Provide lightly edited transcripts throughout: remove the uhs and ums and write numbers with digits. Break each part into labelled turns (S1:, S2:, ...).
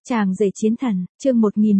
S1: Chàng rể chiến thần, chương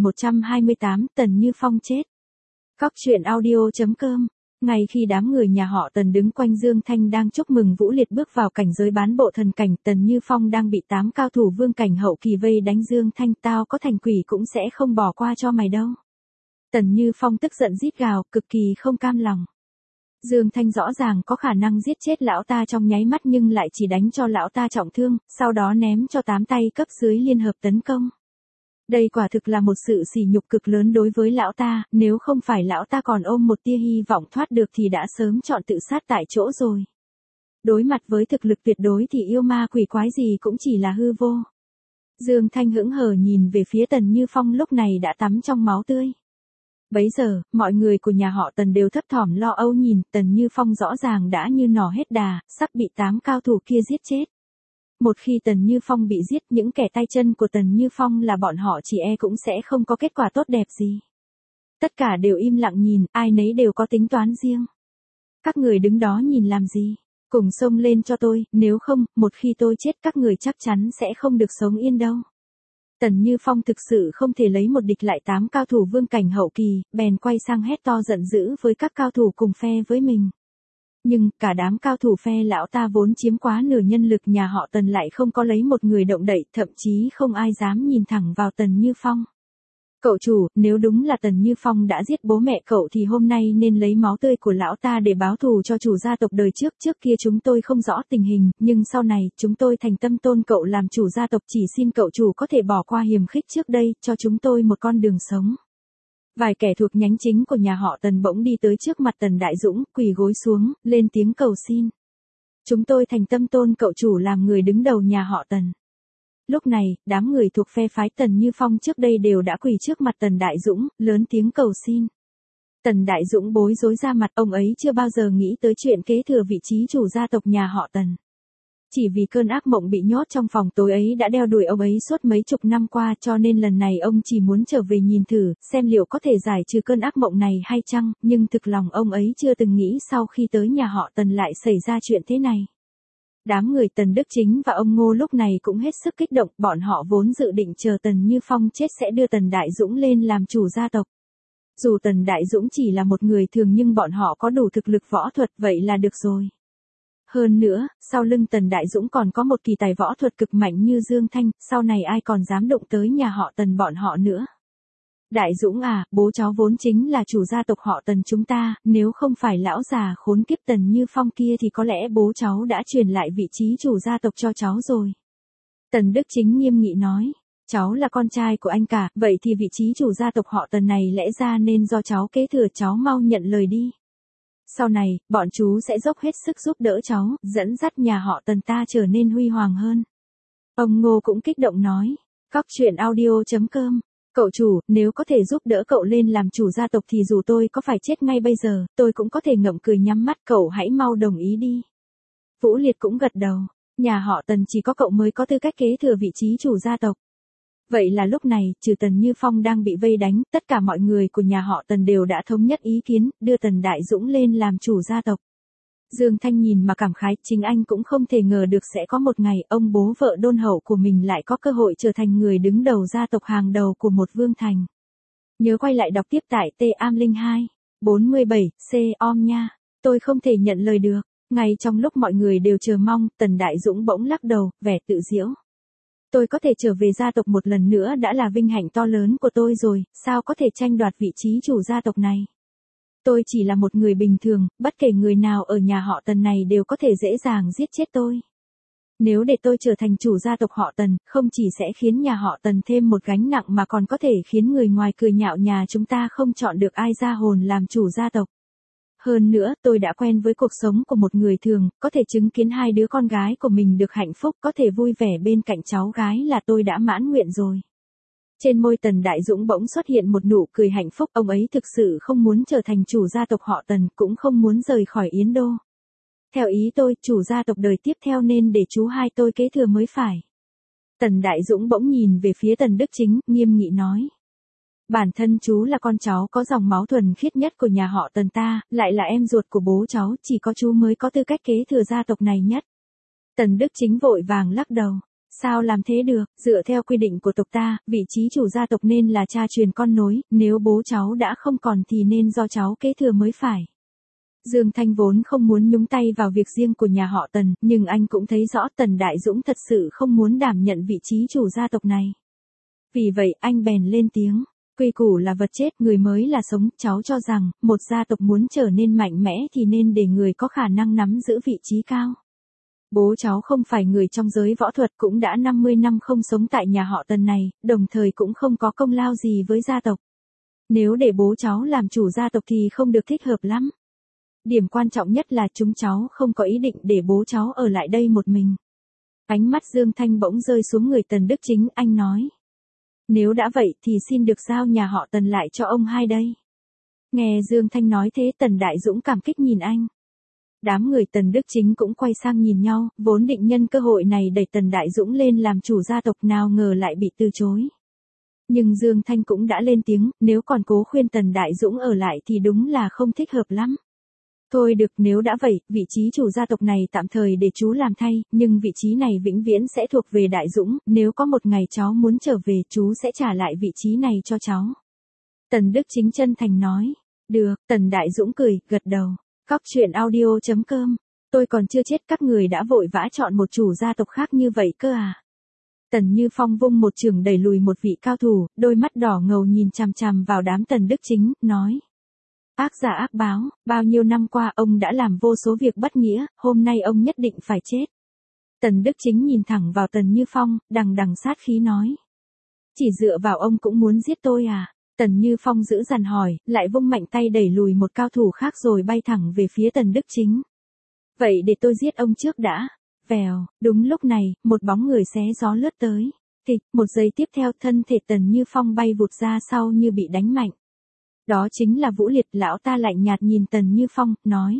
S1: 1128, Tần Như Phong chết. Cóc truyện audio.com. Ngay khi đám người nhà họ Tần đứng quanh Dương Thanh đang chúc mừng Vũ Liệt bước vào cảnh giới bán bộ thần cảnh, Tần Như Phong đang bị 8 cao thủ vương cảnh hậu kỳ vây đánh. Dương Thanh, tao có thành quỷ cũng sẽ không bỏ qua cho mày đâu. Tần Như Phong tức giận rít gào, cực kỳ không cam lòng. Dương Thanh rõ ràng có khả năng giết chết lão ta trong nháy mắt nhưng lại chỉ đánh cho lão ta trọng thương, sau đó ném cho 8 tay cấp dưới liên hợp tấn công. Đây quả thực là một sự sỉ nhục cực lớn đối với lão ta, nếu không phải lão ta còn ôm một tia hy vọng thoát được thì đã sớm chọn tự sát tại chỗ rồi. Đối mặt với thực lực tuyệt đối thì yêu ma quỷ quái gì cũng chỉ là hư vô. Dương Thanh hững hờ nhìn về phía Tần Như Phong lúc này đã tắm trong máu tươi. Bấy giờ, mọi người của nhà họ Tần đều thấp thỏm lo âu nhìn, Tần Như Phong rõ ràng đã như nỏ hết đà, sắp bị 8 cao thủ kia giết chết. Một khi Tần Như Phong bị giết, những kẻ tay chân của Tần Như Phong là bọn họ chỉ cũng sẽ không có kết quả tốt đẹp gì. Tất cả đều im lặng nhìn, ai nấy đều có tính toán riêng. Các người đứng đó nhìn làm gì? Cùng xông lên cho tôi, nếu không, một khi tôi chết các người chắc chắn sẽ không được sống yên đâu. Tần Như Phong thực sự không thể lấy một địch lại 8 cao thủ vương cảnh hậu kỳ, bèn quay sang hét to giận dữ với các cao thủ cùng phe với mình. Nhưng, cả đám cao thủ phe lão ta vốn chiếm quá nửa nhân lực nhà họ Tần lại không có lấy một người động đậy, thậm chí không ai dám nhìn thẳng vào Tần Như Phong. Cậu chủ, nếu đúng là Tần Như Phong đã giết bố mẹ cậu thì hôm nay nên lấy máu tươi của lão ta để báo thù cho chủ gia tộc đời trước. Trước kia chúng tôi không rõ tình hình, nhưng sau này, chúng tôi thành tâm tôn cậu làm chủ gia tộc, chỉ xin cậu chủ có thể bỏ qua hiềm khích trước đây, cho chúng tôi một con đường sống. Vài kẻ thuộc nhánh chính của nhà họ Tần bỗng đi tới trước mặt Tần Đại Dũng, quỳ gối xuống, lên tiếng cầu xin. Chúng tôi thành tâm tôn cậu chủ làm người đứng đầu nhà họ Tần. Lúc này, đám người thuộc phe phái Tần Như Phong trước đây đều đã quỳ trước mặt Tần Đại Dũng, lớn tiếng cầu xin. Tần Đại Dũng bối rối ra mặt, ông ấy chưa bao giờ nghĩ tới chuyện kế thừa vị trí chủ gia tộc nhà họ Tần. Chỉ vì cơn ác mộng bị nhốt trong phòng tối ấy đã đeo đuổi ông ấy suốt mấy chục năm qua, cho nên lần này ông chỉ muốn trở về nhìn thử, xem liệu có thể giải trừ cơn ác mộng này hay chăng, nhưng thực lòng ông ấy chưa từng nghĩ sau khi tới nhà họ Tần lại xảy ra chuyện thế này. Đám người Tần Đức Chính và ông Ngô lúc này cũng hết sức kích động, bọn họ vốn dự định chờ Tần Như Phong chết sẽ đưa Tần Đại Dũng lên làm chủ gia tộc. Dù Tần Đại Dũng chỉ là một người thường nhưng bọn họ có đủ thực lực võ thuật vậy là được rồi. Hơn nữa, sau lưng Tần Đại Dũng còn có một kỳ tài võ thuật cực mạnh như Dương Thanh, sau này ai còn dám đụng tới nhà họ Tần bọn họ nữa. Đại Dũng à, bố cháu vốn chính là chủ gia tộc họ Tần chúng ta, nếu không phải lão già khốn kiếp Tần Như Phong kia thì có lẽ bố cháu đã truyền lại vị trí chủ gia tộc cho cháu rồi. Tần Đức Chính nghiêm nghị nói, cháu là con trai của anh cả, vậy thì vị trí chủ gia tộc họ Tần này lẽ ra nên do cháu kế thừa, cháu mau nhận lời đi. Sau này, bọn chú sẽ dốc hết sức giúp đỡ cháu, dẫn dắt nhà họ Tần ta trở nên huy hoàng hơn. Ông Ngô cũng kích động nói, cóc truyện audio.com. Cậu chủ, nếu có thể giúp đỡ cậu lên làm chủ gia tộc thì dù tôi có phải chết ngay bây giờ, tôi cũng có thể ngậm cười nhắm mắt, cậu hãy mau đồng ý đi. Vũ Liệt cũng gật đầu, nhà họ Tần chỉ có cậu mới có tư cách kế thừa vị trí chủ gia tộc. Vậy là lúc này, trừ Tần Như Phong đang bị vây đánh, tất cả mọi người của nhà họ Tần đều đã thống nhất ý kiến, đưa Tần Đại Dũng lên làm chủ gia tộc. Dương Thanh nhìn mà cảm khái, chính anh cũng không thể ngờ được sẽ có một ngày ông bố vợ đôn hậu của mình lại có cơ hội trở thành người đứng đầu gia tộc hàng đầu của một vương thành. Nhớ quay lại đọc tiếp tại T-Am02, 47C om nha, tôi không thể nhận lời được. Ngay trong lúc mọi người đều chờ mong, Tần Đại Dũng bỗng lắc đầu, vẻ tự giễu. Tôi có thể trở về gia tộc một lần nữa đã là vinh hạnh to lớn của tôi rồi, sao có thể tranh đoạt vị trí chủ gia tộc này. Tôi chỉ là một người bình thường, bất kể người nào ở nhà họ Tần này đều có thể dễ dàng giết chết tôi. Nếu để tôi trở thành chủ gia tộc họ Tần, không chỉ sẽ khiến nhà họ Tần thêm một gánh nặng mà còn có thể khiến người ngoài cười nhạo nhà chúng ta không chọn được ai ra hồn làm chủ gia tộc. Hơn nữa, tôi đã quen với cuộc sống của một người thường, có thể chứng kiến 2 đứa con gái của mình được hạnh phúc, có thể vui vẻ bên cạnh cháu gái là tôi đã mãn nguyện rồi. Trên môi Tần Đại Dũng bỗng xuất hiện một nụ cười hạnh phúc, ông ấy thực sự không muốn trở thành chủ gia tộc họ Tần, cũng không muốn rời khỏi Yến Đô. Theo ý tôi, chủ gia tộc đời tiếp theo nên để chú hai tôi kế thừa mới phải. Tần Đại Dũng bỗng nhìn về phía Tần Đức Chính, nghiêm nghị nói. Bản thân chú là con cháu có dòng máu thuần khiết nhất của nhà họ Tần ta, lại là em ruột của bố cháu, chỉ có chú mới có tư cách kế thừa gia tộc này nhất. Tần Đức Chính vội vàng lắc đầu. Sao làm thế được, dựa theo quy định của tộc ta, vị trí chủ gia tộc nên là cha truyền con nối, nếu bố cháu đã không còn thì nên do cháu kế thừa mới phải. Dương Thanh vốn không muốn nhúng tay vào việc riêng của nhà họ Tần, nhưng anh cũng thấy rõ Tần Đại Dũng thật sự không muốn đảm nhận vị trí chủ gia tộc này. Vì vậy anh bèn lên tiếng, quy củ là vật chết, người mới là sống, cháu cho rằng, một gia tộc muốn trở nên mạnh mẽ thì nên để người có khả năng nắm giữ vị trí cao. Bố cháu không phải người trong giới võ thuật, cũng đã 50 năm không sống tại nhà họ Tần này, đồng thời cũng không có công lao gì với gia tộc. Nếu để bố cháu làm chủ gia tộc thì không được thích hợp lắm. Điểm quan trọng nhất là chúng cháu không có ý định để bố cháu ở lại đây một mình. Ánh mắt Dương Thanh bỗng rơi xuống người Tần Đức Chính, anh nói. Nếu đã vậy thì xin được giao nhà họ Tần lại cho ông hai đây. Nghe Dương Thanh nói thế, Tần Đại Dũng cảm kích nhìn anh. Đám người Tần Đức Chính cũng quay sang nhìn nhau, vốn định nhân cơ hội này đẩy Tần Đại Dũng lên làm chủ gia tộc, nào ngờ lại bị từ chối. Nhưng Dương Thanh cũng đã lên tiếng, nếu còn cố khuyên Tần Đại Dũng ở lại thì đúng là không thích hợp lắm. Thôi được, nếu đã vậy, vị trí chủ gia tộc này tạm thời để chú làm thay, nhưng vị trí này vĩnh viễn sẽ thuộc về Đại Dũng, nếu có một ngày cháu muốn trở về, chú sẽ trả lại vị trí này cho cháu. Tần Đức Chính chân thành nói. Được, Tần Đại Dũng cười, gật đầu. Cóc truyện audio.com. Tôi còn chưa chết, các người đã vội vã chọn một chủ gia tộc khác như vậy cơ à? Tần Như Phong vung một chưởng đẩy lùi một vị cao thủ, đôi mắt đỏ ngầu nhìn chằm chằm vào đám Tần Đức Chính, nói. Ác giả ác báo, bao nhiêu năm qua ông đã làm vô số việc bất nghĩa, hôm nay ông nhất định phải chết. Tần Đức Chính nhìn thẳng vào Tần Như Phong, đằng đằng sát khí nói. Chỉ dựa vào ông cũng muốn giết tôi à? Tần Như Phong giữ dằn hỏi, lại vung mạnh tay đẩy lùi một cao thủ khác rồi bay thẳng về phía Tần Đức Chính. Vậy để tôi giết ông trước đã. Vèo, đúng lúc này, một bóng người xé gió lướt tới. Kịch, một giây tiếp theo thân thể Tần Như Phong bay vụt ra sau như bị đánh mạnh. Đó chính là Vũ Liệt. Lão ta lạnh nhạt nhìn Tần Như Phong, nói.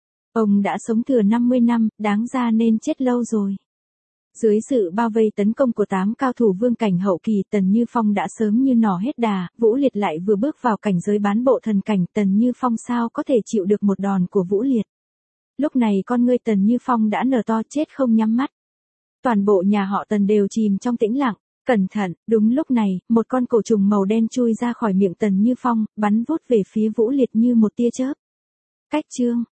S1: Ông đã sống thừa 50 năm, đáng ra nên chết lâu rồi. Dưới sự bao vây tấn công của 8 cao thủ vương cảnh hậu kỳ, Tần Như Phong đã sớm như nỏ hết đà, Vũ Liệt lại vừa bước vào cảnh giới bán bộ thần cảnh, Tần Như Phong sao có thể chịu được một đòn của Vũ Liệt. Lúc này con ngươi Tần Như Phong đã nở to, chết không nhắm mắt. Toàn bộ nhà họ Tần đều chìm trong tĩnh lặng. Cẩn thận, đúng lúc này, một con cổ trùng màu đen chui ra khỏi miệng Tần Như Phong, bắn vút về phía Vũ Liệt như một tia chớp. Cách chương